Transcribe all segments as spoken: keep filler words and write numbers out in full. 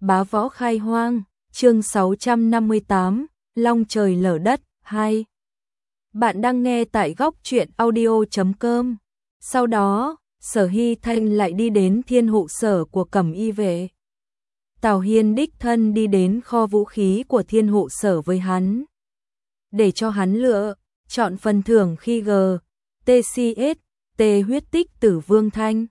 Bá võ khai hoang, chương sáu trăm năm mươi tám, long trời lở đất, hai. Bạn đang nghe tại góc truyện audio chấm com. Sau đó, Sở Hy Thanh lại đi đến thiên hộ sở của Cẩm Y vệ. Tào Hiên đích thân đi đến kho vũ khí của thiên hộ sở với hắn. Để cho hắn lựa, chọn phần thưởng khi G, tê xê ét, T huyết tích tử Vương Thanh.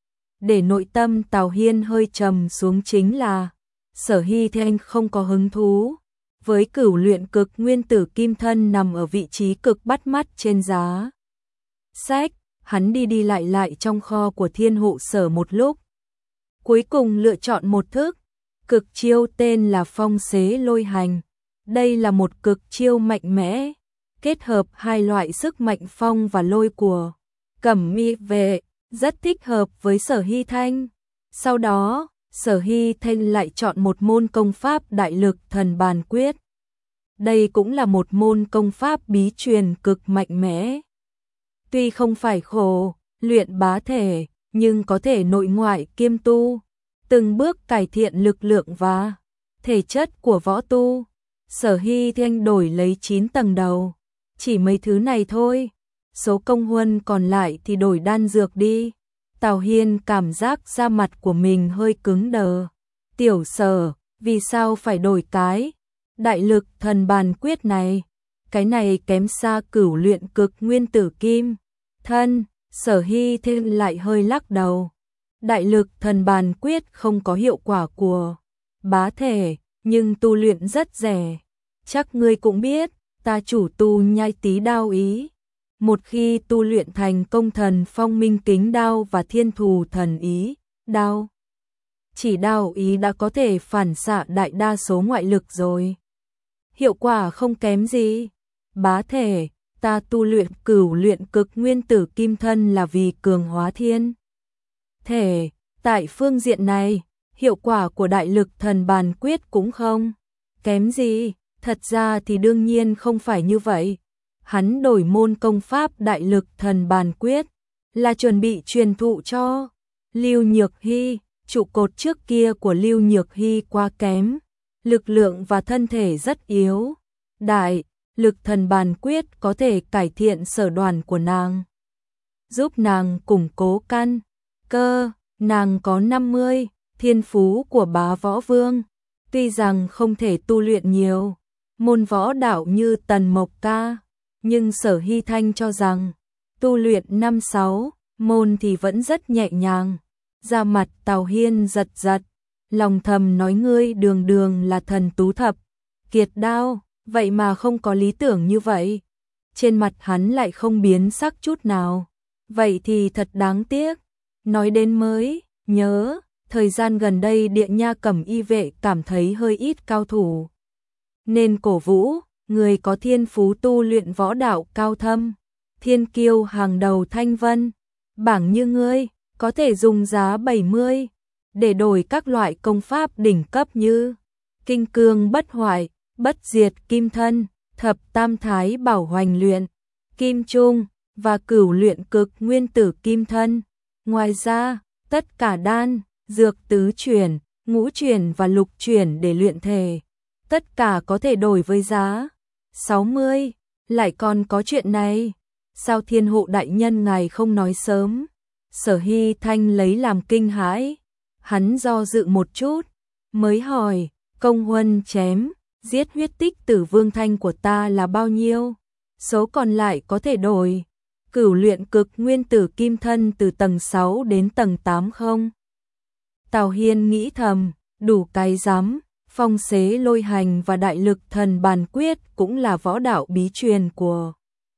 Để nội tâm Tào Hiên hơi trầm xuống chính là Sở Hy Thanh không có hứng thú với cửu luyện cực nguyên tử kim thân nằm ở vị trí cực bắt mắt trên giá sách. Hắn đi đi lại lại trong kho của thiên hộ sở một lúc, cuối cùng lựa chọn một thức cực chiêu tên là Phong Xế Lôi Hành. Đây là một cực chiêu mạnh mẽ, kết hợp hai loại sức mạnh phong và lôi của Cẩm Y vệ, rất thích hợp với Sở Hy Thanh. Sau đó, Sở Hy Thanh lại chọn một môn công pháp đại lực thần bàn quyết. Đây cũng là một môn công pháp bí truyền cực mạnh mẽ. Tuy không phải khổ, luyện bá thể, nhưng có thể nội ngoại kiêm tu, từng bước cải thiện lực lượng và thể chất của võ tu. Sở Hy Thanh đổi lấy chín tầng đầu, chỉ mấy thứ này thôi, số công huân còn lại thì đổi đan dược đi. Tào Hiên cảm giác da mặt của mình hơi cứng đờ. Tiểu Sở, vì sao phải đổi cái đại lực thần bàn quyết này? Cái này kém xa cửu luyện cực nguyên tử kim thân. Sở Hy Thanh lại hơi lắc đầu. Đại lực thần bàn quyết không có hiệu quả của bá thể, nhưng tu luyện rất rẻ. Chắc ngươi cũng biết, ta chủ tu nhai tí đao ý. Một khi tu luyện thành công thần phong minh kính đao và thiên thù thần ý đao, chỉ đao ý đã có thể phản xạ đại đa số ngoại lực rồi. Hiệu quả không kém gì. Bá thể, ta tu luyện cửu luyện cực nguyên tử kim thân là vì cường hóa thiên thể. Tại phương diện này, hiệu quả của đại lực thần bàn quyết cũng không kém gì. Thật ra thì đương nhiên không phải như vậy. Hắn đổi môn công pháp đại lực thần bàn quyết là chuẩn bị truyền thụ cho Lưu Nhược Hy. Trụ cột trước kia của Lưu Nhược Hy quá kém, lực lượng và thân thể rất yếu. Đại lực thần bàn quyết có thể cải thiện sở đoàn của nàng, giúp nàng củng cố căn cơ. Nàng có năm mươi thiên phú của bá võ vương, tuy rằng không thể tu luyện nhiều môn võ đạo như Tần Mộc Ca, nhưng Sở Hy Thanh cho rằng tu luyện năm sáu môn thì vẫn rất nhẹ nhàng. Da mặt Tào Hiên giật giật, lòng thầm nói ngươi đường đường là thần tú thập kiệt đao, vậy mà không có lý tưởng như vậy. Trên mặt hắn lại không biến sắc chút nào. Vậy thì thật đáng tiếc. Nói đến mới nhớ, thời gian gần đây Địa Nha Cẩm Y vệ cảm thấy hơi ít cao thủ, nên cổ vũ người có thiên phú tu luyện võ đạo cao thâm, thiên kiêu hàng đầu Thanh Vân bảng như ngươi, có thể dùng giá bảy mươi để đổi các loại công pháp đỉnh cấp như Kinh Cương Bất Hoại, Bất Diệt Kim Thân, Thập Tam Thái Bảo Hoành Luyện Kim Trung và Cửu Luyện Cực Nguyên Tử Kim Thân. Ngoài ra, tất cả đan, dược tứ chuyển, ngũ chuyển và lục chuyển để luyện thể, tất cả có thể đổi với giá sáu mươi. Lại còn có chuyện này, sao thiên hộ đại nhân ngài không nói sớm? Sở Hy Thanh lấy làm kinh hãi. Hắn do dự một chút, mới hỏi, công huân chém giết huyết tích tử Vương Thanh của ta là bao nhiêu? Số còn lại có thể đổi cửu luyện cực nguyên tử kim thân từ tầng sáu đến tầng tám không? Tào Hiên nghĩ thầm, đủ cái rắm. Phong Xế Lôi Hành và đại lực thần bàn quyết cũng là võ đạo bí truyền của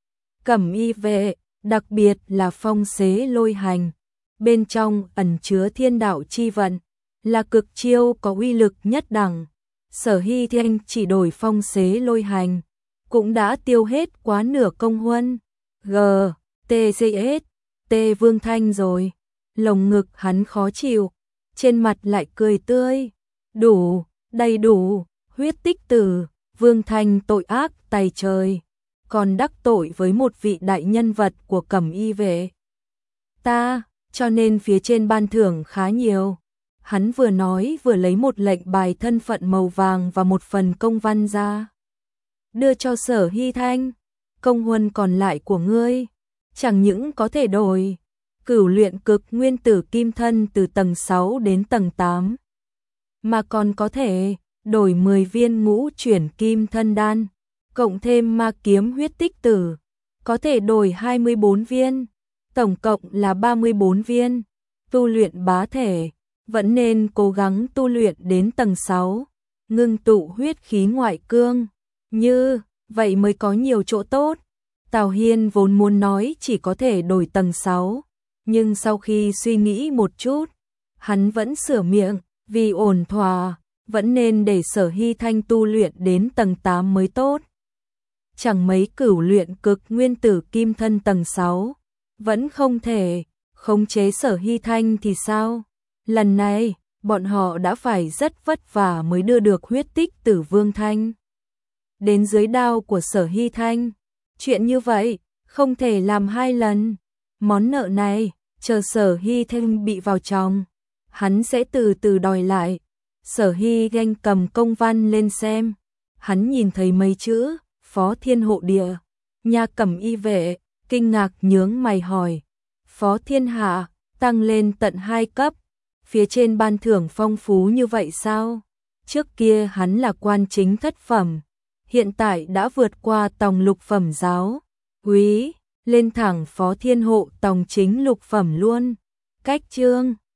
Cẩm Y vệ, đặc biệt là Phong Xế Lôi Hành, bên trong ẩn chứa thiên đạo chi vận, là cực chiêu có uy lực nhất đẳng. Sở Hy Thanh chỉ đổi Phong Xế Lôi Hành, cũng đã tiêu hết quá nửa công huân G, T C S, T Vương Thanh rồi. Lồng ngực hắn khó chịu, trên mặt lại cười tươi. Đủ, đầy đủ, huyết tích tử Vương Thanh tội ác tày trời, còn đắc tội với một vị đại nhân vật của Cẩm Y vệ ta, cho nên phía trên ban thưởng khá nhiều. Hắn vừa nói vừa lấy một lệnh bài thân phận màu vàng và một phần công văn ra. Đưa cho Sở Hy Thanh, công huân còn lại của ngươi, chẳng những có thể đổi cửu luyện cực nguyên tử kim thân từ tầng sáu đến tầng tám, mà còn có thể đổi mười viên ngũ chuyển kim thân đan, cộng thêm ma kiếm huyết tích tử, có thể đổi hai mươi bốn viên, tổng cộng là ba mươi bốn viên. Tu luyện bá thể, vẫn nên cố gắng tu luyện đến tầng sáu, ngưng tụ huyết khí ngoại cương, như vậy mới có nhiều chỗ tốt. Tào Hiên vốn muốn nói chỉ có thể đổi tầng sáu, nhưng sau khi suy nghĩ một chút, hắn vẫn sửa miệng, vì ổn thỏa, vẫn nên để Sở Hy Thanh tu luyện đến tầng tám mới tốt. Chẳng mấy cửu luyện cực nguyên tử kim thân tầng sáu, vẫn không thể khống chế Sở Hy Thanh thì sao? Lần này, bọn họ đã phải rất vất vả mới đưa được huyết tích tử Vương Thanh đến dưới đao của Sở Hy Thanh. Chuyện như vậy, không thể làm hai lần. Món nợ này, chờ Sở Hy Thanh bị vào chồng, hắn sẽ từ từ đòi lại. Sở Hy Thanh cầm công văn lên xem, hắn nhìn thấy mấy chữ, Phó Thiên Hộ Địa, Nha Cẩm Y Vệ, kinh ngạc nhướng mày hỏi, Phó Thiên Hạ, tăng lên tận hai cấp, phía trên ban thưởng phong phú như vậy sao? Trước kia hắn là quan chính thất phẩm, hiện tại đã vượt qua tòng lục phẩm giáo úy, lên thẳng Phó Thiên Hộ tòng chính lục phẩm luôn. Cách chương